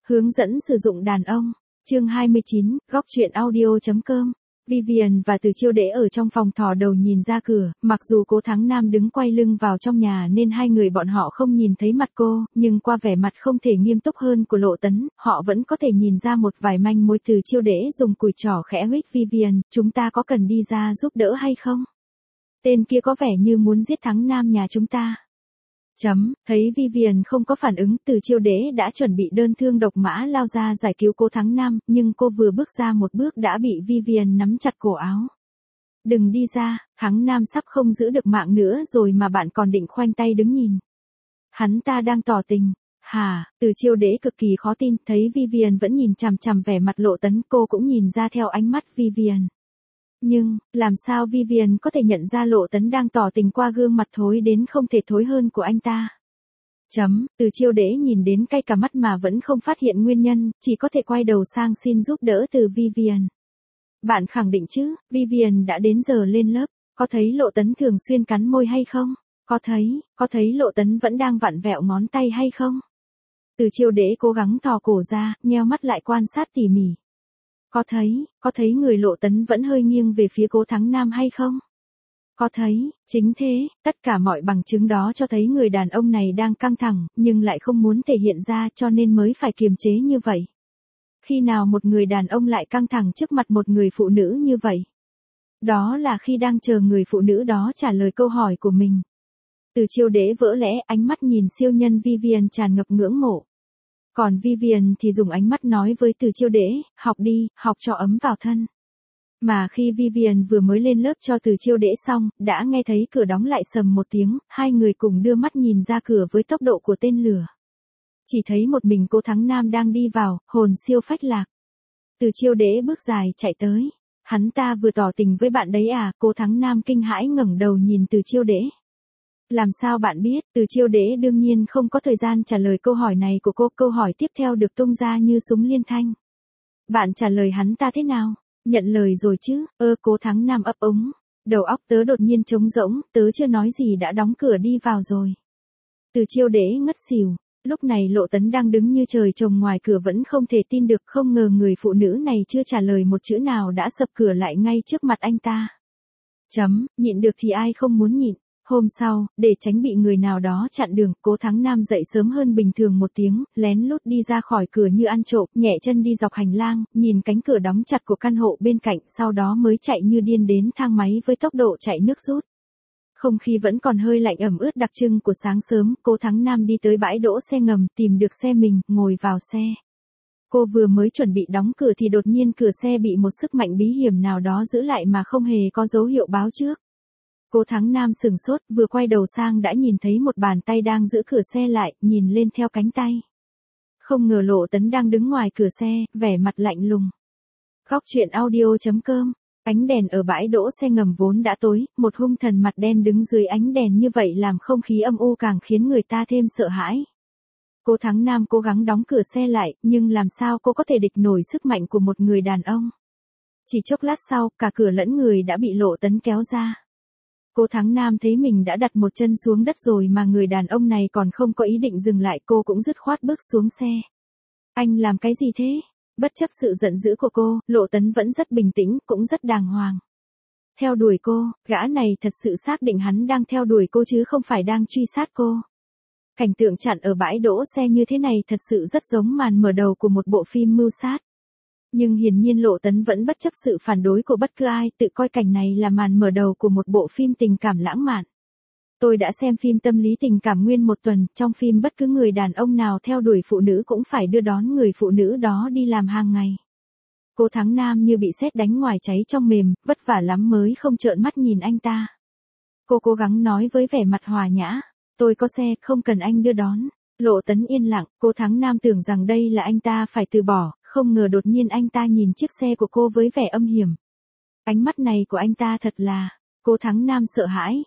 Hướng dẫn sử dụng đàn ông. Chương 29, góc truyện audio.com. Vivian và Từ Chiêu Đễ ở trong phòng thò đầu nhìn ra cửa, mặc dù Cố Thắng Nam đứng quay lưng vào trong nhà nên hai người bọn họ không nhìn thấy mặt cô, nhưng qua vẻ mặt không thể nghiêm túc hơn của Lộ Tấn, họ vẫn có thể nhìn ra một vài manh mối. Từ Chiêu Đễ dùng cùi trỏ khẽ huých Vivian, chúng ta có cần đi ra giúp đỡ hay không? Tên kia có vẻ như muốn giết Thắng Nam nhà chúng ta. Thấy Vivian không có phản ứng, Từ Chiêu Đễ đã chuẩn bị đơn thương độc mã lao ra giải cứu Cố Thắng Nam, nhưng cô vừa bước ra một bước đã bị Vivian nắm chặt cổ áo. Đừng đi ra, Thắng Nam sắp không giữ được mạng nữa rồi mà bạn còn định khoanh tay đứng nhìn. Hắn ta đang tỏ tình. Hả? Từ Chiêu Đễ cực kỳ khó tin, thấy Vivian vẫn nhìn chằm chằm vẻ mặt Lộ Tấn, cô cũng nhìn ra theo ánh mắt Vivian. Nhưng, làm sao Vivian có thể nhận ra Lộ Tấn đang tỏ tình qua gương mặt thối đến không thể thối hơn của anh ta? Từ Chiêu Đễ nhìn đến cay cả mắt mà vẫn không phát hiện nguyên nhân, chỉ có thể quay đầu sang xin giúp đỡ từ Vivian. Bạn khẳng định chứ, Vivian đã đến giờ lên lớp, có thấy Lộ Tấn thường xuyên cắn môi hay không? Có thấy Lộ Tấn vẫn đang vặn vẹo ngón tay hay không? Từ Chiêu Đễ cố gắng thò cổ ra, nheo mắt lại quan sát tỉ mỉ. Có thấy người Lộ Tấn vẫn hơi nghiêng về phía Cố Thắng Nam hay không? Có thấy, chính thế, tất cả mọi bằng chứng đó cho thấy người đàn ông này đang căng thẳng, nhưng lại không muốn thể hiện ra cho nên mới phải kiềm chế như vậy. Khi nào một người đàn ông lại căng thẳng trước mặt một người phụ nữ như vậy? Đó là khi đang chờ người phụ nữ đó trả lời câu hỏi của mình. Từ Chiêu Đễ vỡ lẽ, ánh mắt nhìn siêu nhân Vivian tràn ngập ngưỡng mộ. Còn Vivian thì dùng ánh mắt nói với Từ Chiêu Đễ, học đi, học cho ấm vào thân. Mà khi Vivian vừa mới lên lớp cho Từ Chiêu Đễ xong, đã nghe thấy cửa đóng lại sầm một tiếng, hai người cùng đưa mắt nhìn ra cửa với tốc độ của tên lửa. Chỉ thấy một mình Cố Thắng Nam đang đi vào, hồn siêu phách lạc. Từ Chiêu Đễ bước dài chạy tới. Hắn ta vừa tỏ tình với bạn đấy à? Cố Thắng Nam kinh hãi ngẩng đầu nhìn Từ Chiêu Đễ. Làm sao bạn biết? Từ Chiêu Đễ đương nhiên không có thời gian trả lời câu hỏi này của cô. Câu hỏi tiếp theo được tung ra như súng liên thanh. Bạn trả lời hắn ta thế nào? Nhận lời rồi chứ? Cố Thắng Nam ấp úng. Đầu óc tớ đột nhiên trống rỗng, tớ chưa nói gì đã đóng cửa đi vào rồi. Từ Chiêu Đễ ngất xỉu. Lúc này Lộ Tấn đang đứng như trời trồng ngoài cửa vẫn không thể tin được, không ngờ người phụ nữ này chưa trả lời một chữ nào đã sập cửa lại ngay trước mặt anh ta. Nhịn được thì ai không muốn nhịn. Hôm sau, để tránh bị người nào đó chặn đường, Cố Thắng Nam dậy sớm hơn bình thường một tiếng, lén lút đi ra khỏi cửa như ăn trộm, nhẹ chân đi dọc hành lang, nhìn cánh cửa đóng chặt của căn hộ bên cạnh, sau đó mới chạy như điên đến thang máy với tốc độ chạy nước rút. Không khí vẫn còn hơi lạnh ẩm ướt đặc trưng của sáng sớm, Cố Thắng Nam đi tới bãi đỗ xe ngầm, tìm được xe mình, ngồi vào xe. Cô vừa mới chuẩn bị đóng cửa thì đột nhiên cửa xe bị một sức mạnh bí hiểm nào đó giữ lại mà không hề có dấu hiệu báo trước. Cố Thắng Nam sửng sốt, vừa quay đầu sang đã nhìn thấy một bàn tay đang giữ cửa xe lại, nhìn lên theo cánh tay. Không ngờ Lộ Tấn đang đứng ngoài cửa xe, vẻ mặt lạnh lùng. Góc truyện audio.com. Ánh đèn ở bãi đỗ xe ngầm vốn đã tối, một hung thần mặt đen đứng dưới ánh đèn như vậy làm không khí âm u càng khiến người ta thêm sợ hãi. Cố Thắng Nam cố gắng đóng cửa xe lại, nhưng làm sao cô có thể địch nổi sức mạnh của một người đàn ông. Chỉ chốc lát sau, cả cửa lẫn người đã bị Lộ Tấn kéo ra. Cố Thắng Nam thấy mình đã đặt một chân xuống đất rồi mà người đàn ông này còn không có ý định dừng lại, cô cũng dứt khoát bước xuống xe. Anh làm cái gì thế? Bất chấp sự giận dữ của cô, Lộ Tấn vẫn rất bình tĩnh, cũng rất đàng hoàng. Theo đuổi cô, gã này thật sự xác định hắn đang theo đuổi cô chứ không phải đang truy sát cô. Cảnh tượng chặn ở bãi đỗ xe như thế này thật sự rất giống màn mở đầu của một bộ phim mưu sát. Nhưng hiển nhiên Lộ Tấn vẫn bất chấp sự phản đối của bất cứ ai, tự coi cảnh này là màn mở đầu của một bộ phim tình cảm lãng mạn. Tôi đã xem phim tâm lý tình cảm nguyên một tuần, trong phim bất cứ người đàn ông nào theo đuổi phụ nữ cũng phải đưa đón người phụ nữ đó đi làm hàng ngày. Cố Thắng Nam như bị sét đánh ngoài cháy trong mềm, vất vả lắm mới không trợn mắt nhìn anh ta. Cô cố gắng nói với vẻ mặt hòa nhã, tôi có xe, không cần anh đưa đón. Lộ Tấn yên lặng, Cố Thắng Nam tưởng rằng đây là anh ta phải từ bỏ, không ngờ đột nhiên anh ta nhìn chiếc xe của cô với vẻ âm hiểm. Ánh mắt này của anh ta thật là... Cố Thắng Nam sợ hãi.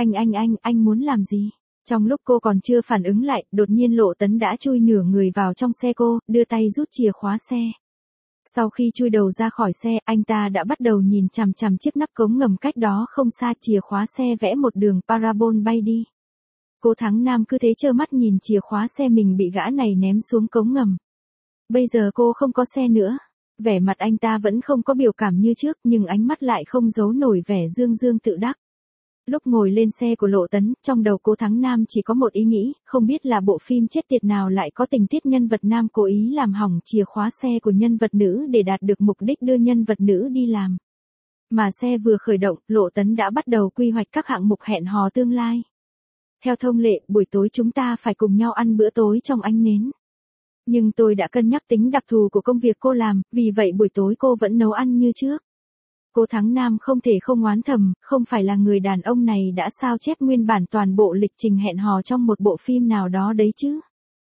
Anh muốn làm gì? Trong lúc cô còn chưa phản ứng lại, đột nhiên Lộ Tấn đã chui nửa người vào trong xe cô, đưa tay rút chìa khóa xe. Sau khi chui đầu ra khỏi xe, anh ta đã bắt đầu nhìn chằm chằm chiếc nắp cống ngầm cách đó không xa, chìa khóa xe vẽ một đường parabol bay đi. Cố Thắng Nam cứ thế trơ mắt nhìn chìa khóa xe mình bị gã này ném xuống cống ngầm. Bây giờ cô không có xe nữa. Vẻ mặt anh ta vẫn không có biểu cảm như trước nhưng ánh mắt lại không giấu nổi vẻ dương dương tự đắc. Lúc ngồi lên xe của Lộ Tấn, trong đầu Cố Thắng Nam chỉ có một ý nghĩ, không biết là bộ phim chết tiệt nào lại có tình tiết nhân vật nam cố ý làm hỏng chìa khóa xe của nhân vật nữ để đạt được mục đích đưa nhân vật nữ đi làm. Mà xe vừa khởi động, Lộ Tấn đã bắt đầu quy hoạch các hạng mục hẹn hò tương lai. Theo thông lệ, buổi tối chúng ta phải cùng nhau ăn bữa tối trong ánh nến. Nhưng tôi đã cân nhắc tính đặc thù của công việc cô làm, vì vậy buổi tối cô vẫn nấu ăn như trước. Cố Thắng Nam không thể không oán thầm, không phải là người đàn ông này đã sao chép nguyên bản toàn bộ lịch trình hẹn hò trong một bộ phim nào đó đấy chứ.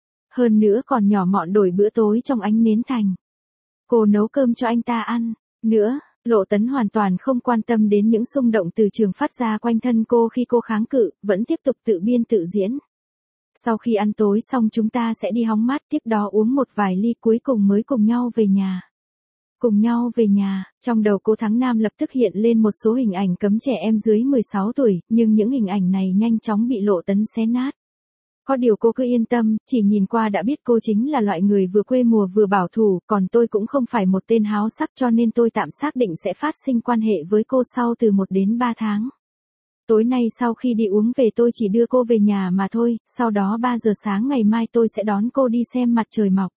Hơn nữa còn nhỏ mọn đổi bữa tối trong ánh nến thành. Cô nấu cơm cho anh ta ăn. Nữa, Lộ Tấn hoàn toàn không quan tâm đến những xung động từ trường phát ra quanh thân cô khi cô kháng cự, vẫn tiếp tục tự biên tự diễn. Sau khi ăn tối xong chúng ta sẽ đi hóng mát, tiếp đó uống một vài ly cuối cùng mới cùng nhau về nhà. Cùng nhau về nhà, trong đầu Cố Thắng Nam lập tức hiện lên một số hình ảnh cấm trẻ em dưới 16 tuổi, nhưng những hình ảnh này nhanh chóng bị Lộ Tấn xé nát. Có điều cô cứ yên tâm, chỉ nhìn qua đã biết cô chính là loại người vừa quê mùa vừa bảo thủ, còn tôi cũng không phải một tên háo sắc cho nên tôi tạm xác định sẽ phát sinh quan hệ với cô sau từ 1 đến 3 tháng. Tối nay sau khi đi uống về tôi chỉ đưa cô về nhà mà thôi, sau đó 3 giờ sáng ngày mai tôi sẽ đón cô đi xem mặt trời mọc.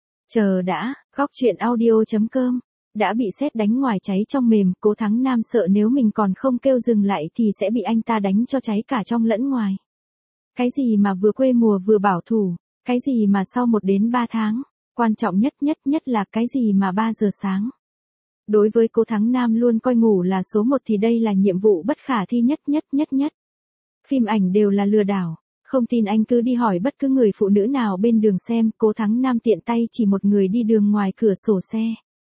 Chờ đã, góc truyện audio.com. Đã bị sét đánh ngoài cháy trong mềm, Cố Thắng Nam sợ nếu mình còn không kêu dừng lại thì sẽ bị anh ta đánh cho cháy cả trong lẫn ngoài. Cái gì mà vừa quê mùa vừa bảo thủ, cái gì mà sau 1 đến 3 tháng, quan trọng nhất là cái gì mà 3 giờ sáng. Đối với Cố Thắng Nam luôn coi ngủ là số 1 thì đây là nhiệm vụ bất khả thi nhất. Phim ảnh đều là lừa đảo. Không tin anh cứ đi hỏi bất cứ người phụ nữ nào bên đường xem, Cố Thắng Nam tiện tay chỉ một người đi đường ngoài cửa sổ xe.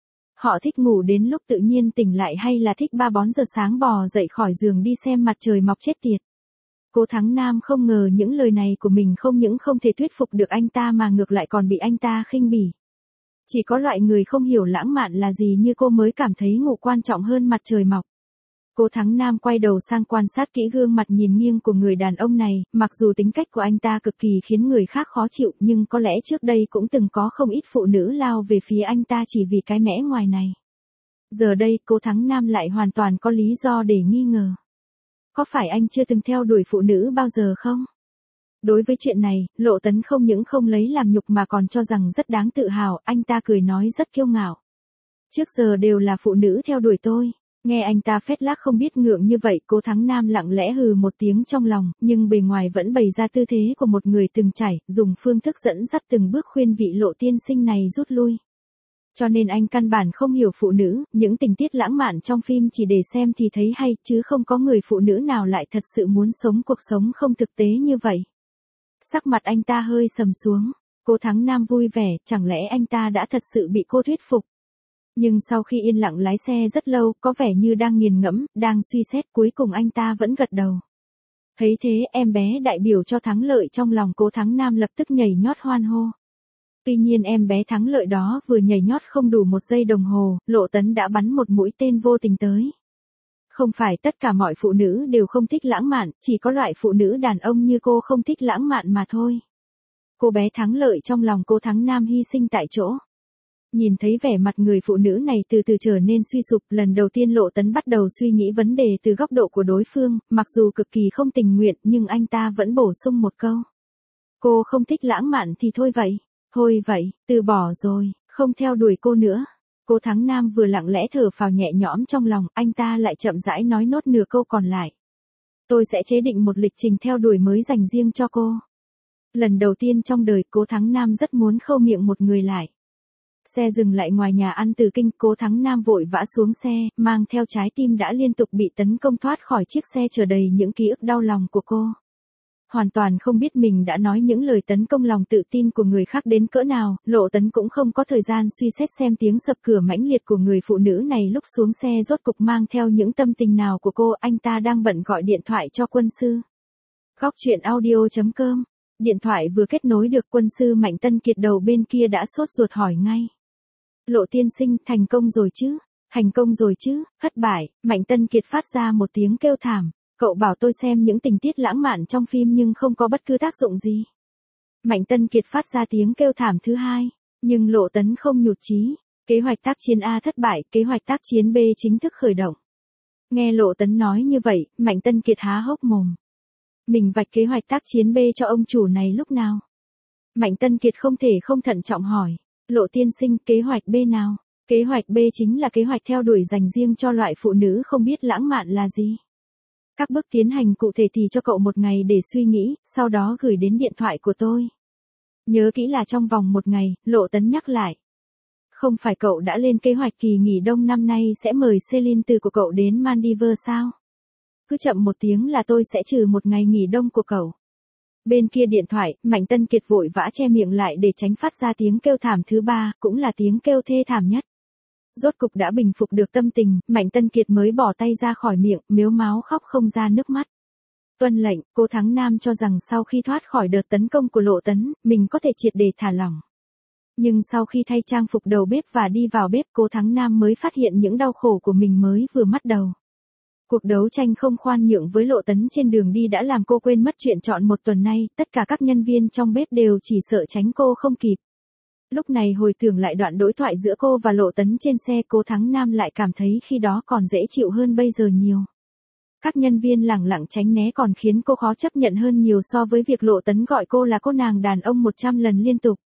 Họ thích ngủ đến lúc tự nhiên tỉnh lại hay là thích 3-4 giờ sáng bò dậy khỏi giường đi xem mặt trời mọc chết tiệt. Cố Thắng Nam không ngờ những lời này của mình không những không thể thuyết phục được anh ta mà ngược lại còn bị anh ta khinh bỉ. Chỉ có loại người không hiểu lãng mạn là gì như cô mới cảm thấy ngủ quan trọng hơn mặt trời mọc. Cố Thắng Nam quay đầu sang quan sát kỹ gương mặt nhìn nghiêng của người đàn ông này, mặc dù tính cách của anh ta cực kỳ khiến người khác khó chịu nhưng có lẽ trước đây cũng từng có không ít phụ nữ lao về phía anh ta chỉ vì cái mẽ ngoài này. Giờ đây Cố Thắng Nam lại hoàn toàn có lý do để nghi ngờ. Có phải anh chưa từng theo đuổi phụ nữ bao giờ không? Đối với chuyện này, Lộ Tấn không những không lấy làm nhục mà còn cho rằng rất đáng tự hào, anh ta cười nói rất kiêu ngạo. Trước giờ đều là phụ nữ theo đuổi tôi. Nghe anh ta phét lác không biết ngượng như vậy, Cố Thắng Nam lặng lẽ hừ một tiếng trong lòng, nhưng bề ngoài vẫn bày ra tư thế của một người từng trải, dùng phương thức dẫn dắt từng bước khuyên vị Lộ tiên sinh này rút lui. Cho nên anh căn bản không hiểu phụ nữ, những tình tiết lãng mạn trong phim chỉ để xem thì thấy hay, chứ không có người phụ nữ nào lại thật sự muốn sống cuộc sống không thực tế như vậy. Sắc mặt anh ta hơi sầm xuống, Cố Thắng Nam vui vẻ, chẳng lẽ anh ta đã thật sự bị cô thuyết phục. Nhưng sau khi yên lặng lái xe rất lâu, có vẻ như đang nghiền ngẫm, đang suy xét, cuối cùng anh ta vẫn gật đầu. Thấy thế, em bé đại biểu cho thắng lợi trong lòng Cố Thắng Nam lập tức nhảy nhót hoan hô. Tuy nhiên em bé thắng lợi đó vừa nhảy nhót không đủ 1 giây đồng hồ, Lộ Tấn đã bắn một mũi tên vô tình tới. Không phải tất cả mọi phụ nữ đều không thích lãng mạn, chỉ có loại phụ nữ đàn ông như cô không thích lãng mạn mà thôi. Cô bé thắng lợi trong lòng Cố Thắng Nam hy sinh tại chỗ. Nhìn thấy vẻ mặt người phụ nữ này từ từ trở nên suy sụp, lần đầu tiên Lộ Tấn bắt đầu suy nghĩ vấn đề từ góc độ của đối phương, mặc dù cực kỳ không tình nguyện nhưng anh ta vẫn bổ sung một câu. Cô không thích lãng mạn thì thôi vậy. Thôi vậy, từ bỏ rồi, không theo đuổi cô nữa. Cố Thắng Nam vừa lặng lẽ thở phào nhẹ nhõm trong lòng, anh ta lại chậm rãi nói nốt nửa câu còn lại. Tôi sẽ chế định một lịch trình theo đuổi mới dành riêng cho cô. Lần đầu tiên trong đời Cố Thắng Nam rất muốn khâu miệng một người lại. Xe dừng lại ngoài nhà ăn Từ Kinh, Cố Thắng Nam vội vã xuống xe, mang theo trái tim đã liên tục bị tấn công thoát khỏi chiếc xe chở đầy những ký ức đau lòng của cô. Hoàn toàn không biết mình đã nói những lời tấn công lòng tự tin của người khác đến cỡ nào, Lộ Tấn cũng không có thời gian suy xét xem tiếng sập cửa mãnh liệt của người phụ nữ này lúc xuống xe rốt cục mang theo những tâm tình nào của cô, anh ta đang bận gọi điện thoại cho quân sư. Góc truyện audio.com. Điện thoại vừa kết nối được, quân sư Mạnh Tân Kiệt đầu bên kia đã sốt ruột hỏi ngay. Lộ tiên sinh, thành công rồi chứ? Thành công rồi chứ? Thất bại. Mạnh Tân Kiệt phát ra một tiếng kêu thảm. Cậu bảo tôi xem những tình tiết lãng mạn trong phim nhưng không có bất cứ tác dụng gì. Mạnh Tân Kiệt phát ra tiếng kêu thảm thứ hai. Nhưng Lộ Tấn không nhụt chí. Kế hoạch tác chiến A thất bại, kế hoạch tác chiến B chính thức khởi động. Nghe Lộ Tấn nói như vậy, Mạnh Tân Kiệt há hốc mồm. Mình vạch kế hoạch tác chiến B cho ông chủ này lúc nào? Mạnh Tân Kiệt không thể không thận trọng hỏi. Lộ tiên sinh, kế hoạch B nào? Kế hoạch B chính là kế hoạch theo đuổi dành riêng cho loại phụ nữ không biết lãng mạn là gì. Các bước tiến hành cụ thể thì cho cậu một ngày để suy nghĩ, sau đó gửi đến điện thoại của tôi. Nhớ kỹ là trong vòng một ngày, Lộ Tấn nhắc lại. Không phải cậu đã lên kế hoạch kỳ nghỉ đông năm nay sẽ mời Celine từ của cậu đến Maldives sao? Cứ chậm một tiếng là tôi sẽ trừ một ngày nghỉ đông của cậu. Bên kia điện thoại, Mạnh Tân Kiệt vội vã che miệng lại để tránh phát ra tiếng kêu thảm thứ ba, cũng là tiếng kêu thê thảm nhất. Rốt cục đã bình phục được tâm tình, Mạnh Tân Kiệt mới bỏ tay ra khỏi miệng, mếu máo khóc không ra nước mắt. Tuân lệnh, Cố Thắng Nam cho rằng sau khi thoát khỏi đợt tấn công của Lộ Tấn, mình có thể triệt để thả lỏng. Nhưng sau khi thay trang phục đầu bếp và đi vào bếp, Cố Thắng Nam mới phát hiện những đau khổ của mình mới vừa bắt đầu. Cuộc đấu tranh không khoan nhượng với Lộ Tấn trên đường đi đã làm cô quên mất chuyện trọn một tuần nay, tất cả các nhân viên trong bếp đều chỉ sợ tránh cô không kịp. Lúc này hồi tưởng lại đoạn đối thoại giữa cô và Lộ Tấn trên xe, Cố Thắng Nam lại cảm thấy khi đó còn dễ chịu hơn bây giờ nhiều. Các nhân viên lẳng lặng tránh né còn khiến cô khó chấp nhận hơn nhiều so với việc Lộ Tấn gọi cô là cô nàng đàn ông 100 lần liên tục.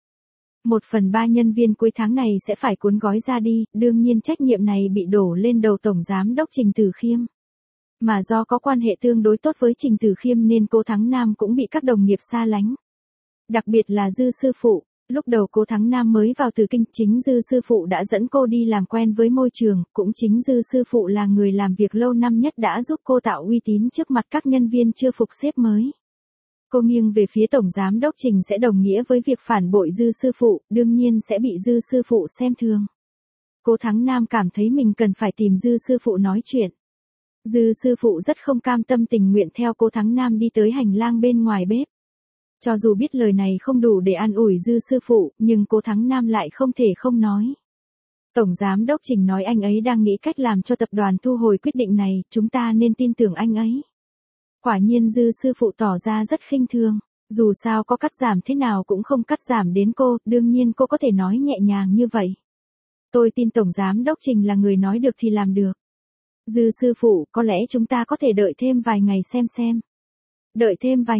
1/3 nhân viên cuối tháng này sẽ phải cuốn gói ra đi, đương nhiên trách nhiệm này bị đổ lên đầu Tổng Giám đốc Trình Tử Khiêm. Mà do có quan hệ tương đối tốt với Trình Tử Khiêm nên Cố Thắng Nam cũng bị các đồng nghiệp xa lánh. Đặc biệt là Dư sư phụ, lúc đầu Cố Thắng Nam mới vào Từ Kinh, chính Dư sư phụ đã dẫn cô đi làm quen với môi trường, cũng chính Dư sư phụ là người làm việc lâu năm nhất đã giúp cô tạo uy tín trước mặt các nhân viên chưa phục xếp mới. Cô nghiêng về phía Tổng Giám đốc Trình sẽ đồng nghĩa với việc phản bội Dư sư phụ, đương nhiên sẽ bị Dư sư phụ xem thường. Cố Thắng Nam cảm thấy mình cần phải tìm Dư sư phụ nói chuyện. Dư sư phụ rất không cam tâm tình nguyện theo Cố Thắng Nam đi tới hành lang bên ngoài bếp. Cho dù biết lời này không đủ để an ủi Dư sư phụ, nhưng Cố Thắng Nam lại không thể không nói. Tổng Giám đốc Trình nói anh ấy đang nghĩ cách làm cho tập đoàn thu hồi quyết định này, chúng ta nên tin tưởng anh ấy. Quả nhiên Dư sư phụ tỏ ra rất khinh thường, dù sao có cắt giảm thế nào cũng không cắt giảm đến cô, đương nhiên cô có thể nói nhẹ nhàng như vậy. Tôi tin Tổng Giám đốc Trình là người nói được thì làm được. Dư sư phụ, có lẽ chúng ta có thể đợi thêm vài ngày xem. Đợi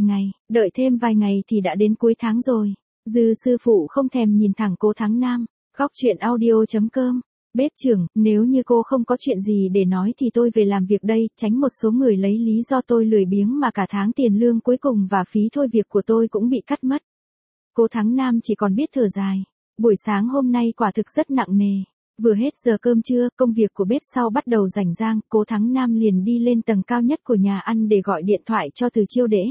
thêm vài ngày thì đã đến cuối tháng rồi. Dư sư phụ không thèm nhìn thẳng Cố Thắng Nam. Góc chuyện audio.com. Bếp trưởng, nếu như cô không có chuyện gì để nói thì tôi về làm việc đây, tránh một số người lấy lý do tôi lười biếng mà cả tháng tiền lương cuối cùng và phí thôi việc của tôi cũng bị cắt mất. Cố Thắng Nam chỉ còn biết thở dài. Buổi sáng hôm nay quả thực rất nặng nề. Vừa hết giờ cơm trưa, công việc của bếp sau bắt đầu rảnh rang, Cố Thắng Nam liền đi lên tầng cao nhất của nhà ăn để gọi điện thoại cho Từ Chiêu Đễ.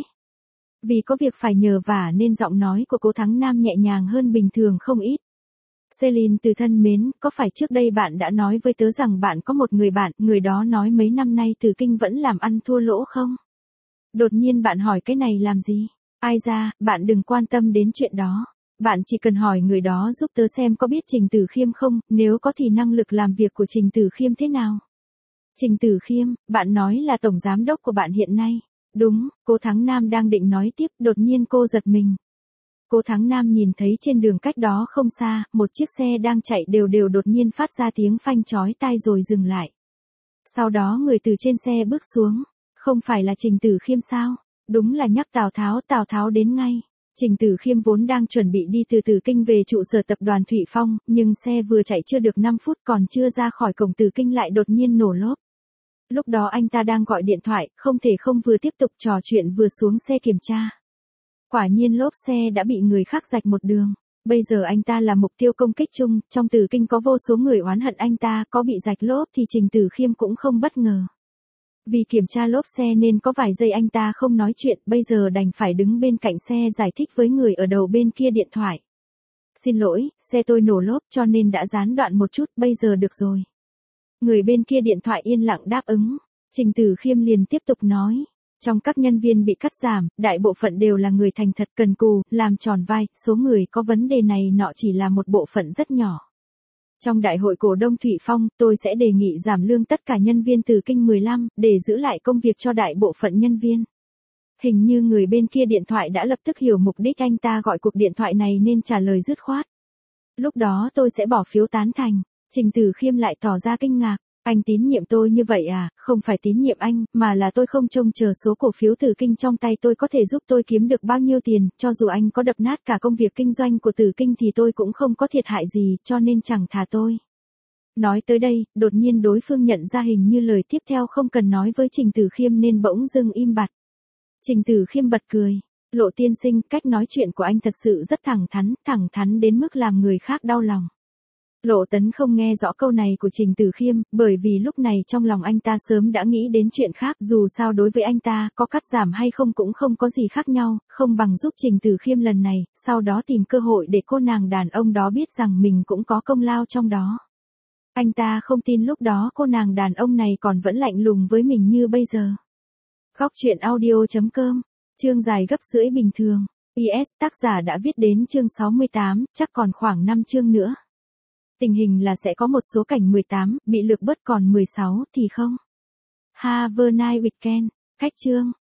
Vì có việc phải nhờ vả nên giọng nói của Cố Thắng Nam nhẹ nhàng hơn bình thường không ít. Celine Từ thân mến, có phải trước đây bạn đã nói với tớ rằng bạn có một người bạn, người đó nói mấy năm nay Từ Kinh vẫn làm ăn thua lỗ không? Đột nhiên bạn hỏi cái này làm gì? Ai ra, bạn đừng quan tâm đến chuyện đó. Bạn chỉ cần hỏi người đó giúp tớ xem có biết Trình Tử Khiêm không, nếu có thì năng lực làm việc của Trình Tử Khiêm thế nào? Trình Tử Khiêm, bạn nói là tổng giám đốc của bạn hiện nay. Đúng, Cố Thắng Nam đang định nói tiếp, đột nhiên cô giật mình. Cố Thắng Nam nhìn thấy trên đường cách đó không xa, một chiếc xe đang chạy đều đều đột nhiên phát ra tiếng phanh chói tai rồi dừng lại. Sau đó người từ trên xe bước xuống. Không phải là Trình Tử Khiêm sao? Đúng là nhắc Tào Tháo đến ngay. Trình Tử Khiêm vốn đang chuẩn bị đi từ Từ Kinh về trụ sở tập đoàn Thụy Phong, nhưng xe vừa chạy chưa được 5 phút còn chưa ra khỏi cổng Từ Kinh lại đột nhiên nổ lốp. Lúc đó anh ta đang gọi điện thoại, không thể không vừa tiếp tục trò chuyện vừa xuống xe kiểm tra. Quả nhiên lốp xe đã bị người khác rạch một đường. Bây giờ anh ta là mục tiêu công kích chung, trong Từ Kinh có vô số người oán hận anh ta, có bị rạch lốp thì Trình Tử Khiêm cũng không bất ngờ. Vì kiểm tra lốp xe nên có vài giây anh ta không nói chuyện, bây giờ đành phải đứng bên cạnh xe giải thích với người ở đầu bên kia điện thoại. Xin lỗi, xe tôi nổ lốp cho nên đã gián đoạn một chút, bây giờ được rồi. Người bên kia điện thoại yên lặng đáp ứng. Trình Tử Khiêm liền tiếp tục nói. Trong các nhân viên bị cắt giảm, đại bộ phận đều là người thành thật cần cù, làm tròn vai, số người có vấn đề này nọ chỉ là một bộ phận rất nhỏ. Trong đại hội cổ đông Thụy Phong, tôi sẽ đề nghị giảm lương tất cả nhân viên Từ Kinh 15, để giữ lại công việc cho đại bộ phận nhân viên. Hình như người bên kia điện thoại đã lập tức hiểu mục đích anh ta gọi cuộc điện thoại này nên trả lời dứt khoát. Lúc đó tôi sẽ bỏ phiếu tán thành. Trình Tử Khiêm lại tỏ ra kinh ngạc. Anh tín nhiệm tôi như vậy à? Không phải tín nhiệm anh, mà là tôi không trông chờ số cổ phiếu Tử Kinh trong tay tôi có thể giúp tôi kiếm được bao nhiêu tiền, cho dù anh có đập nát cả công việc kinh doanh của Tử Kinh thì tôi cũng không có thiệt hại gì, cho nên chẳng thà tôi. Nói tới đây, đột nhiên đối phương nhận ra hình như lời tiếp theo không cần nói với Trình Tử Khiêm nên bỗng dưng im bặt. Trình Tử Khiêm bật cười. Lộ tiên sinh, cách nói chuyện của anh thật sự rất thẳng thắn đến mức làm người khác đau lòng. Lộ Tấn không nghe rõ câu này của Trình Tử Khiêm, bởi vì lúc này trong lòng anh ta sớm đã nghĩ đến chuyện khác, dù sao đối với anh ta, có cắt giảm hay không cũng không có gì khác nhau, không bằng giúp Trình Tử Khiêm lần này, sau đó tìm cơ hội để cô nàng đàn ông đó biết rằng mình cũng có công lao trong đó. Anh ta không tin lúc đó cô nàng đàn ông này còn vẫn lạnh lùng với mình như bây giờ. Góc truyện audio.com, chương dài gấp rưỡi bình thường. PS tác giả đã viết đến chương 68, chắc còn khoảng 5 chương nữa. Tình hình là sẽ có một số cảnh 18, bị lược bớt còn 16 thì không. Have a nice weekend. Cách chương.